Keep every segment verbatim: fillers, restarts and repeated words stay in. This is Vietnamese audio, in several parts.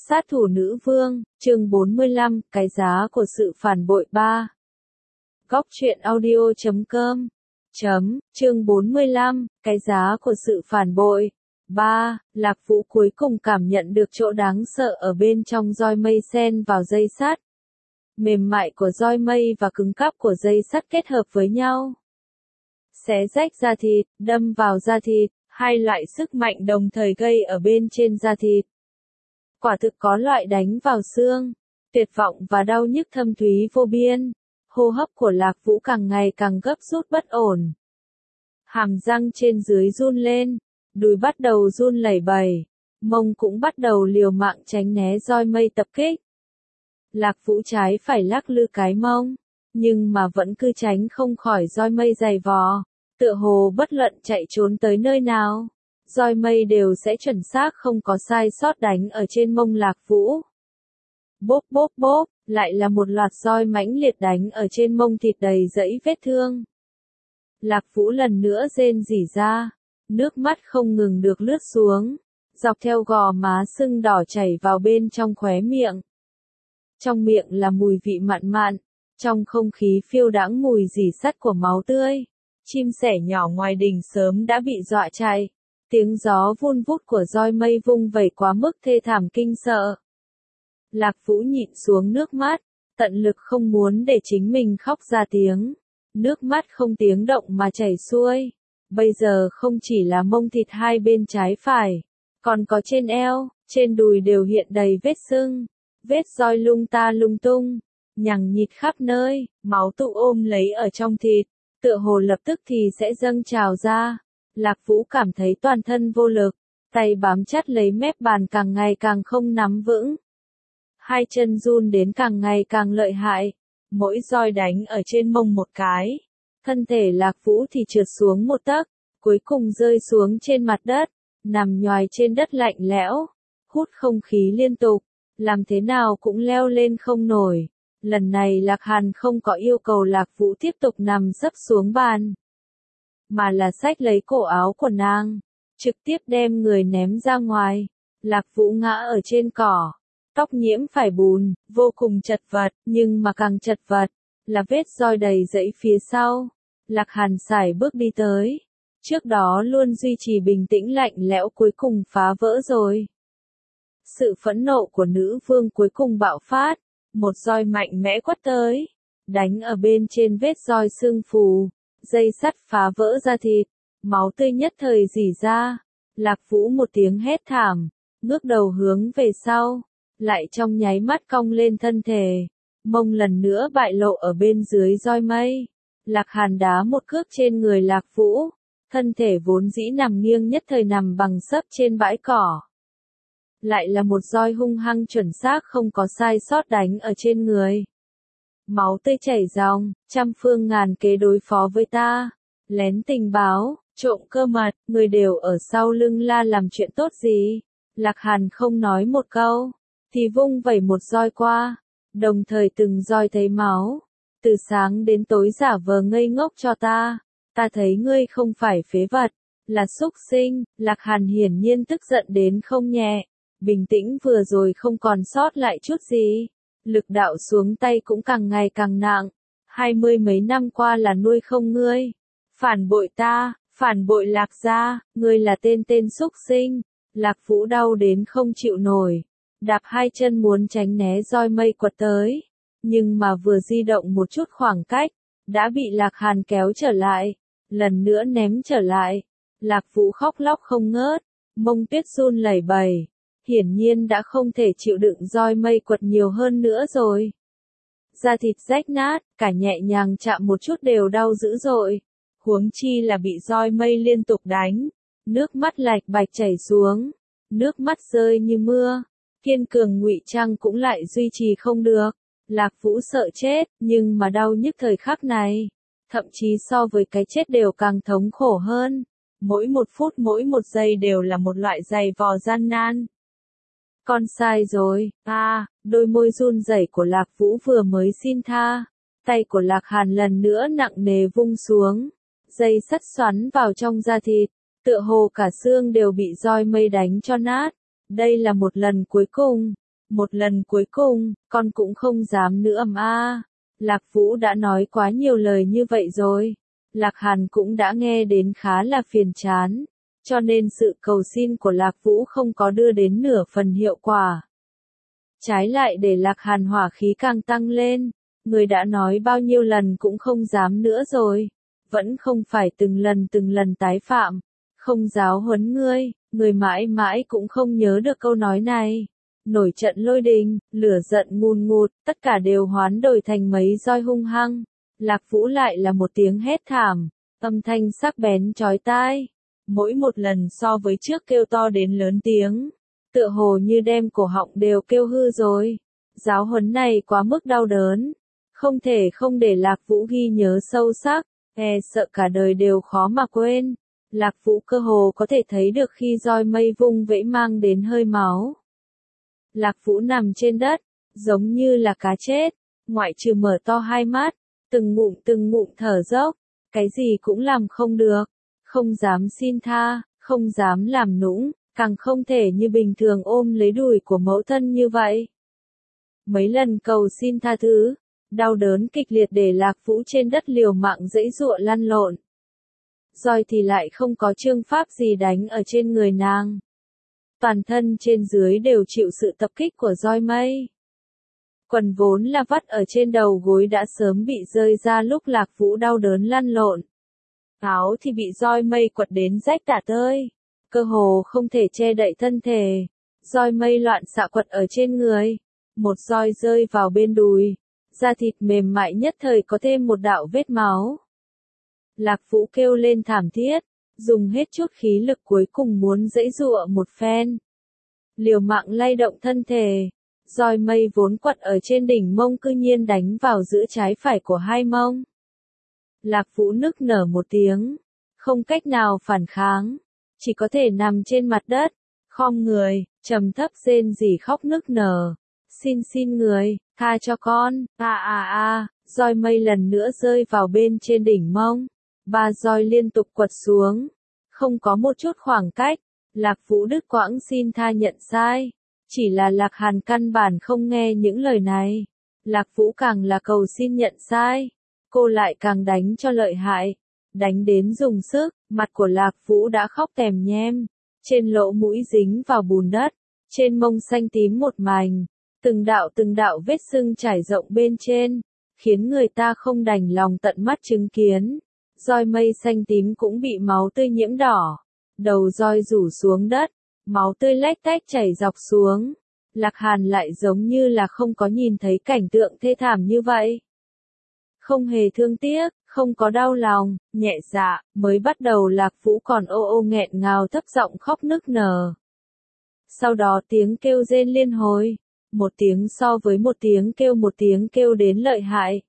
Sát thủ nữ vương, chương bốn mươi lăm, cái giá của sự phản bội ba. Góc truyện audio chấm com. Chấm, chương bốn mươi lăm, cái giá của sự phản bội. ba. Lạc Vũ cuối cùng cảm nhận được chỗ đáng sợ ở bên trong roi mây xen vào dây sắt. Mềm mại của roi mây và cứng cáp của dây sắt kết hợp với nhau. Xé rách da thịt, đâm vào da thịt, hai loại sức mạnh đồng thời gây ở bên trên da thịt. Quả thực có loại đánh vào xương, tuyệt vọng và đau nhức thâm thúy vô biên. Hô hấp của Lạc Vũ càng ngày càng gấp rút bất ổn. Hàm răng trên dưới run lên, đùi bắt đầu run lẩy bẩy, mông cũng bắt đầu liều mạng tránh né roi mây tập kích. Lạc Vũ trái phải lắc lư cái mông, nhưng mà vẫn cứ tránh không khỏi roi mây dày vò, tựa hồ bất luận chạy trốn tới nơi nào, roi mây đều sẽ chuẩn xác không có sai sót đánh ở trên mông Lạc Vũ. Bốp bốp bốp, lại là một loạt roi mãnh liệt đánh ở trên mông thịt đầy dẫy vết thương. Lạc Vũ lần nữa rên rỉ ra, nước mắt không ngừng được lướt xuống, dọc theo gò má sưng đỏ chảy vào bên trong khóe miệng. Trong miệng là mùi vị mặn mặn, trong không khí phiêu đãng mùi rỉ sắt của máu tươi. Chim sẻ nhỏ ngoài đình sớm đã bị dọa chạy. Tiếng gió vun vút của roi mây vung vẩy quá mức thê thảm kinh sợ. Lạc Vũ nhịn xuống nước mắt, tận lực không muốn để chính mình khóc ra tiếng. Nước mắt không tiếng động mà chảy xuôi. Bây giờ không chỉ là mông thịt hai bên trái phải, còn có trên eo, trên đùi đều hiện đầy vết sưng. Vết roi lung ta lung tung, nhằng nhịt khắp nơi, máu tụ ôm lấy ở trong thịt, tựa hồ lập tức thì sẽ dâng trào ra. Lạc Vũ cảm thấy toàn thân vô lực, tay bám chặt lấy mép bàn càng ngày càng không nắm vững. Hai chân run đến càng ngày càng lợi hại, mỗi roi đánh ở trên mông một cái. Thân thể Lạc Vũ thì trượt xuống một tấc, cuối cùng rơi xuống trên mặt đất, nằm nhoài trên đất lạnh lẽo, hút không khí liên tục, làm thế nào cũng leo lên không nổi. Lần này Lạc Hàn không có yêu cầu Lạc Vũ tiếp tục nằm sấp xuống bàn, mà là xách lấy cổ áo của nàng, trực tiếp đem người ném ra ngoài. Lạc Vũ ngã ở trên cỏ, tóc nhiễm phải bùn, vô cùng chật vật, nhưng mà càng chật vật, là vết roi đầy dẫy phía sau. Lạc Hàn sải bước đi tới, trước đó luôn duy trì bình tĩnh lạnh lẽo cuối cùng phá vỡ rồi. Sự phẫn nộ của nữ vương cuối cùng bạo phát, một roi mạnh mẽ quất tới, đánh ở bên trên vết roi xương phù. Dây sắt phá vỡ ra thịt, máu tươi nhất thời rỉ ra. Lạc Vũ một tiếng hét thảm, ngước đầu hướng về sau, lại trong nháy mắt cong lên thân thể, mông lần nữa bại lộ ở bên dưới roi mây. Lạc Hàn đá một cước trên người Lạc Vũ, thân thể vốn dĩ nằm nghiêng nhất thời nằm bằng sấp trên bãi cỏ. Lại là một roi hung hăng chuẩn xác không có sai sót đánh ở trên người. Máu tươi chảy ròng, trăm phương ngàn kế đối phó với ta. Lén tình báo, trộm cơ mật, người đều ở sau lưng la làm chuyện tốt gì. Lạc Hàn không nói một câu, thì vung vẩy một roi qua, đồng thời từng roi thấy máu. Từ sáng đến tối giả vờ ngây ngốc cho ta, ta thấy ngươi không phải phế vật, là súc sinh. Lạc Hàn hiển nhiên tức giận đến không nhẹ, bình tĩnh vừa rồi không còn sót lại chút gì. Lực đạo xuống tay cũng càng ngày càng nặng, hai mươi mấy năm qua là nuôi không ngươi. Phản bội ta, phản bội Lạc gia, ngươi là tên tên súc sinh. Lạc Vũ đau đến không chịu nổi, đạp hai chân muốn tránh né roi mây quật tới, nhưng mà vừa di động một chút khoảng cách, đã bị Lạc Hàn kéo trở lại, lần nữa ném trở lại. Lạc Vũ khóc lóc không ngớt, mông tuyết run lẩy bẩy. Hiển nhiên đã không thể chịu đựng roi mây quật nhiều hơn nữa rồi. Da thịt rách nát, cả nhẹ nhàng chạm một chút đều đau dữ dội. Huống chi là bị roi mây liên tục đánh. Nước mắt lạch bạch chảy xuống. Nước mắt rơi như mưa. Kiên cường ngụy trang cũng lại duy trì không được. Lạc Vũ sợ chết, nhưng mà đau nhức thời khắc này. Thậm chí so với cái chết đều càng thống khổ hơn. Mỗi một phút mỗi một giây đều là một loại dày vò gian nan. Con sai rồi, à, đôi môi run rẩy của Lạc Vũ vừa mới xin tha. Tay của Lạc Hàn lần nữa nặng nề vung xuống. Dây sắt xoắn vào trong da thịt, tựa hồ cả xương đều bị roi mây đánh cho nát. Đây là một lần cuối cùng. Một lần cuối cùng, con cũng không dám nữa mà. À. Lạc Vũ đã nói quá nhiều lời như vậy rồi. Lạc Hàn cũng đã nghe đến khá là phiền chán, cho nên sự cầu xin của Lạc Vũ không có đưa đến nửa phần hiệu quả. Trái lại để Lạc Hàn hỏa khí càng tăng lên, người đã nói bao nhiêu lần cũng không dám nữa rồi, vẫn không phải từng lần từng lần tái phạm, không giáo huấn ngươi, người mãi mãi cũng không nhớ được câu nói này. Nổi trận lôi đình, lửa giận ngùn ngụt, tất cả đều hoán đổi thành mấy roi hung hăng. Lạc Vũ lại là một tiếng hét thảm, âm thanh sắc bén chói tai. Mỗi một lần so với trước kêu to đến lớn tiếng, tựa hồ như đem cổ họng đều kêu hư rồi. Giáo huấn này quá mức đau đớn, không thể không để Lạc Vũ ghi nhớ sâu sắc, e sợ cả đời đều khó mà quên. Lạc Vũ cơ hồ có thể thấy được khi roi mây vung vẫy mang đến hơi máu. Lạc Vũ nằm trên đất, giống như là cá chết, ngoại trừ mở to hai mắt, từng ngụm từng ngụm thở dốc, cái gì cũng làm không được, không dám xin tha, không dám làm nũng, càng không thể như bình thường ôm lấy đùi của mẫu thân như vậy. Mấy lần cầu xin tha thứ, đau đớn kịch liệt để Lạc Vũ trên đất liều mạng giãy giụa lăn lộn. Roi thì lại không có chương pháp gì đánh ở trên người nàng. Toàn thân trên dưới đều chịu sự tập kích của roi mây. Quần vốn là vắt ở trên đầu gối đã sớm bị rơi ra lúc Lạc Vũ đau đớn lăn lộn. Áo thì bị roi mây quật đến rách tả tơi, cơ hồ không thể che đậy thân thể. Roi mây loạn xạ quật ở trên người, một roi rơi vào bên đùi, da thịt mềm mại nhất thời có thêm một đạo vết máu. Lạc Vũ kêu lên thảm thiết, dùng hết chút khí lực cuối cùng muốn giãy giụa một phen. Liều mạng lay động thân thể, roi mây vốn quật ở trên đỉnh mông cư nhiên đánh vào giữa trái phải của hai mông. Lạc Vũ nức nở một tiếng, không cách nào phản kháng, chỉ có thể nằm trên mặt đất, khom người, trầm thấp rên rỉ khóc nức nở. Xin xin người, tha cho con, a a a, roi mây lần nữa rơi vào bên trên đỉnh mông. Ba roi liên tục quật xuống, không có một chút khoảng cách. Lạc Vũ đứt quãng xin tha nhận sai, chỉ là Lạc Hàn căn bản không nghe những lời này. Lạc Vũ càng là cầu xin nhận sai, cô lại càng đánh cho lợi hại, đánh đến dùng sức, mặt của Lạc Vũ đã khóc tèm nhem, trên lỗ mũi dính vào bùn đất, trên mông xanh tím một mảnh, từng đạo từng đạo vết sưng trải rộng bên trên, khiến người ta không đành lòng tận mắt chứng kiến. Roi mây xanh tím cũng bị máu tươi nhiễm đỏ, đầu roi rủ xuống đất, máu tươi lách tách chảy dọc xuống. Lạc Hàn lại giống như là không có nhìn thấy cảnh tượng thê thảm như vậy. Không hề thương tiếc, không có đau lòng, nhẹ dạ, mới bắt đầu Lạc Vũ còn ô ô nghẹn ngào thấp giọng khóc nức nở. Sau đó tiếng kêu rên liên hồi, một tiếng so với một tiếng kêu một tiếng kêu đến lợi hại.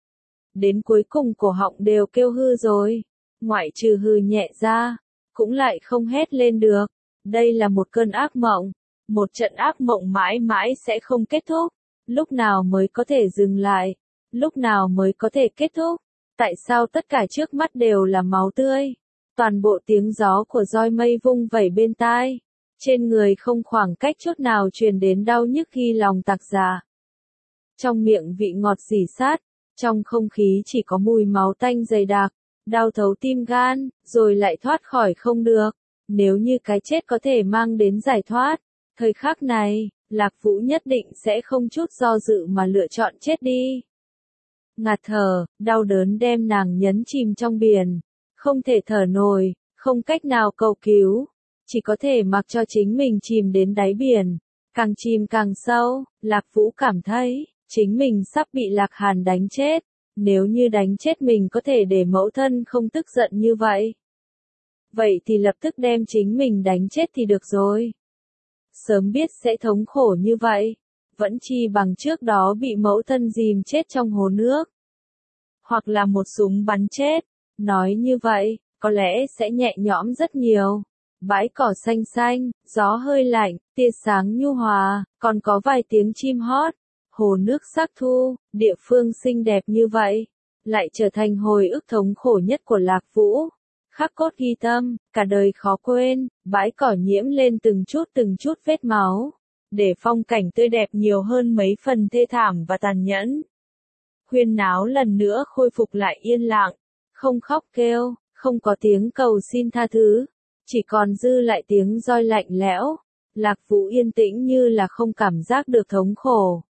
Đến cuối cùng cổ họng đều kêu hư rồi, ngoại trừ hư nhẹ ra, cũng lại không hét lên được. Đây là một cơn ác mộng, một trận ác mộng mãi mãi sẽ không kết thúc. Lúc nào mới có thể dừng lại? Lúc nào mới có thể kết thúc? Tại sao tất cả trước mắt đều là máu tươi? Toàn bộ tiếng gió của roi mây vung vẩy bên tai, trên người không khoảng cách chút nào truyền đến đau nhức khi lòng tạc dạ. Trong miệng vị ngọt rỉ sát, trong không khí chỉ có mùi máu tanh dày đặc, đau thấu tim gan, rồi lại thoát khỏi không được. Nếu như cái chết có thể mang đến giải thoát, thời khắc này, Lạc Vũ nhất định sẽ không chút do dự mà lựa chọn chết đi. Ngạt thở, đau đớn đem nàng nhấn chìm trong biển, không thể thở nổi, không cách nào cầu cứu, chỉ có thể mặc cho chính mình chìm đến đáy biển, càng chìm càng sâu. Lạc Vũ cảm thấy, chính mình sắp bị Lạc Hàn đánh chết, nếu như đánh chết mình có thể để mẫu thân không tức giận như vậy. Vậy thì lập tức đem chính mình đánh chết thì được rồi. Sớm biết sẽ thống khổ như vậy, vẫn chi bằng trước đó bị mẫu thân dìm chết trong hồ nước. Hoặc là một súng bắn chết, nói như vậy, có lẽ sẽ nhẹ nhõm rất nhiều. Bãi cỏ xanh xanh, gió hơi lạnh, tia sáng nhu hòa, còn có vài tiếng chim hót. Hồ nước sắc thu, địa phương xinh đẹp như vậy, lại trở thành hồi ức thống khổ nhất của Lạc Vũ. Khắc cốt ghi tâm, cả đời khó quên, bãi cỏ nhiễm lên từng chút từng chút vết máu. để phong cảnh tươi đẹp nhiều hơn mấy phần thê thảm và tàn nhẫn. Huyên náo lần nữa khôi phục lại yên lặng, không khóc kêu, không có tiếng cầu xin tha thứ, chỉ còn dư lại tiếng roi lạnh lẽo. Lạc Vũ yên tĩnh như là không cảm giác được thống khổ.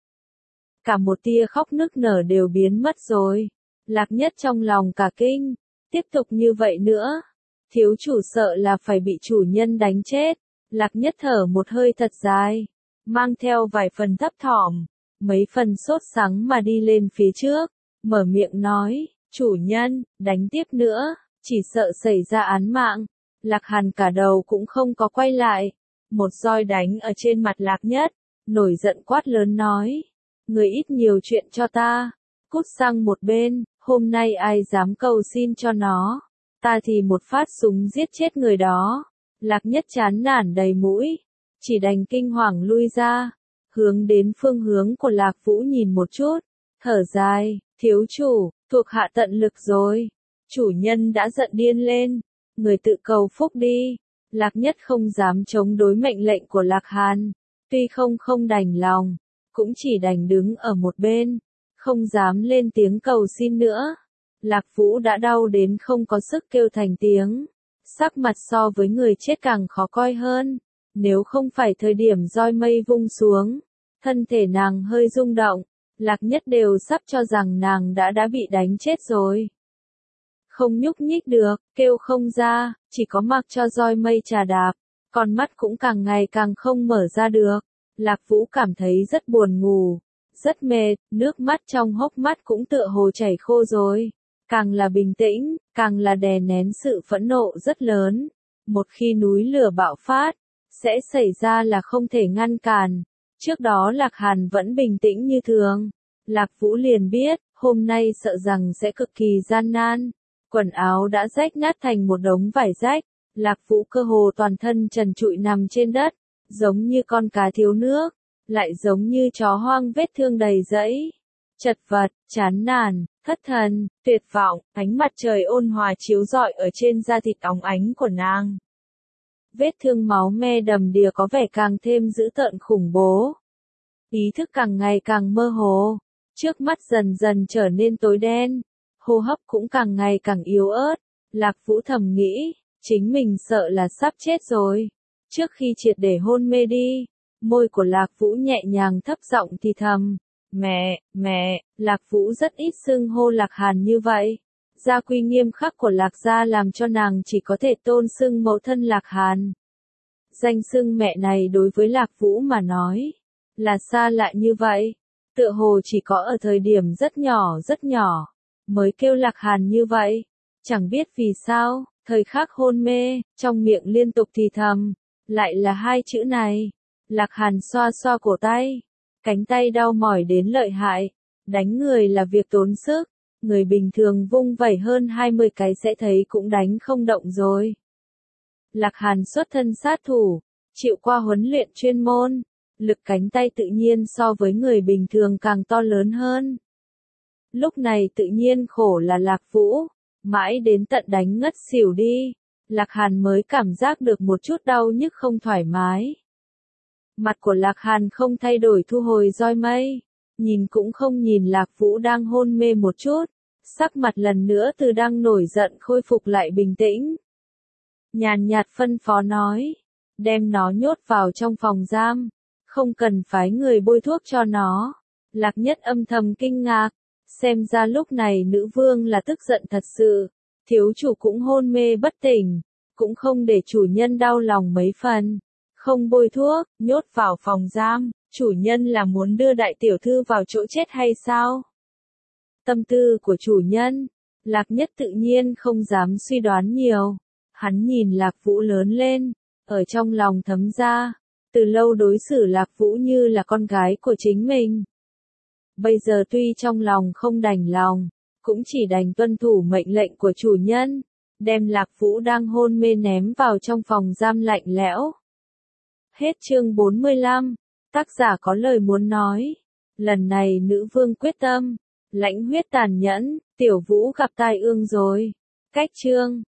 Cả một tia khóc nức nở đều biến mất rồi. Lạc Nhất trong lòng cả kinh, tiếp tục như vậy nữa, thiếu chủ sợ là phải bị chủ nhân đánh chết. Lạc Nhất thở một hơi thật dài, mang theo vài phần thấp thỏm, mấy phần sốt sắng mà đi lên phía trước, mở miệng nói, chủ nhân, đánh tiếp nữa, chỉ sợ xảy ra án mạng. Lạc Hàn cả đầu cũng không có quay lại, một roi đánh ở trên mặt Lạc Nhất, nổi giận quát lớn nói, người ít nhiều chuyện cho ta, cút sang một bên, hôm nay ai dám cầu xin cho nó, ta thì một phát súng giết chết người đó. Lạc Nhất chán nản đầy mũi, chỉ đành kinh hoàng lui ra, hướng đến phương hướng của Lạc Vũ nhìn một chút, thở dài, thiếu chủ, thuộc hạ tận lực rồi, chủ nhân đã giận điên lên, người tự cầu phúc đi. Lạc Nhất không dám chống đối mệnh lệnh của Lạc Hàn, tuy không không đành lòng, cũng chỉ đành đứng ở một bên, không dám lên tiếng cầu xin nữa. Lạc Vũ đã đau đến không có sức kêu thành tiếng, sắc mặt so với người chết càng khó coi hơn, nếu không phải thời điểm roi mây vung xuống, thân thể nàng hơi rung động, Lạc Nhất đều sắp cho rằng nàng đã đã bị đánh chết rồi. Không nhúc nhích được, kêu không ra, chỉ có mặc cho roi mây trà đạp, con mắt cũng càng ngày càng không mở ra được. Lạc Vũ cảm thấy rất buồn ngủ, rất mệt, nước mắt trong hốc mắt cũng tựa hồ chảy khô rồi. Càng là bình tĩnh, càng là đè nén sự phẫn nộ rất lớn. Một khi núi lửa bạo phát, sẽ xảy ra là không thể ngăn cản. Trước đó Lạc Hàn vẫn bình tĩnh như thường. Lạc Vũ liền biết, hôm nay sợ rằng sẽ cực kỳ gian nan. Quần áo đã rách nát thành một đống vải rách, Lạc Vũ cơ hồ toàn thân trần trụi nằm trên đất, giống như con cá thiếu nước, lại giống như chó hoang vết thương đầy rẫy. Chật vật, chán nản, thất thần, tuyệt vọng, ánh mặt trời ôn hòa chiếu rọi ở trên da thịt óng ánh của nàng. Vết thương máu me đầm đìa có vẻ càng thêm dữ tợn khủng bố. Ý thức càng ngày càng mơ hồ, trước mắt dần dần trở nên tối đen. Hô hấp cũng càng ngày càng yếu ớt, Lạc Vũ thầm nghĩ, chính mình sợ là sắp chết rồi. Trước khi triệt để hôn mê đi, môi của Lạc Vũ nhẹ nhàng thấp giọng thì thầm, mẹ, mẹ, Lạc Vũ rất ít xưng hô Lạc Hàn như vậy. Gia quy nghiêm khắc của Lạc gia làm cho nàng chỉ có thể tôn xưng mẫu thân Lạc Hàn. Danh xưng mẹ này đối với Lạc Vũ mà nói, là xa lạ như vậy, tựa hồ chỉ có ở thời điểm rất nhỏ rất nhỏ, mới kêu Lạc Hàn như vậy. Chẳng biết vì sao, thời khắc hôn mê, trong miệng liên tục thì thầm, lại là hai chữ này. Lạc Hàn xoa xoa cổ tay, cánh tay đau mỏi đến lợi hại, đánh người là việc tốn sức, người bình thường vung vẩy hơn hai mươi cái sẽ thấy cũng đánh không động rồi. Lạc Hàn xuất thân sát thủ, chịu qua huấn luyện chuyên môn, lực cánh tay tự nhiên so với người bình thường càng to lớn hơn. Lúc này tự nhiên khổ là Lạc Vũ, mãi đến tận đánh ngất xỉu đi, Lạc Hàn mới cảm giác được một chút đau nhức không thoải mái. Mặt của Lạc Hàn không thay đổi thu hồi roi mây, nhìn cũng không nhìn Lạc Vũ đang hôn mê một chút, sắc mặt lần nữa từ đang nổi giận khôi phục lại bình tĩnh. Nhàn nhạt phân phó nói, đem nó nhốt vào trong phòng giam, không cần phái người bôi thuốc cho nó. Lạc Nhất âm thầm kinh ngạc, xem ra lúc này nữ vương là tức giận thật sự, thiếu chủ cũng hôn mê bất tỉnh, cũng không để chủ nhân đau lòng mấy phần. Không bôi thuốc, nhốt vào phòng giam, chủ nhân là muốn đưa đại tiểu thư vào chỗ chết hay sao? Tâm tư của chủ nhân, Lạc Nhất tự nhiên không dám suy đoán nhiều. Hắn nhìn Lạc Vũ lớn lên, ở trong lòng thấm ra, từ lâu đối xử Lạc Vũ như là con gái của chính mình. Bây giờ tuy trong lòng không đành lòng, cũng chỉ đành tuân thủ mệnh lệnh của chủ nhân, đem Lạc Vũ đang hôn mê ném vào trong phòng giam lạnh lẽo. Hết chương bốn mươi lăm, tác giả có lời muốn nói. Lần này nữ vương quyết tâm, lãnh huyết tàn nhẫn, tiểu Vũ gặp tai ương rồi. Cách chương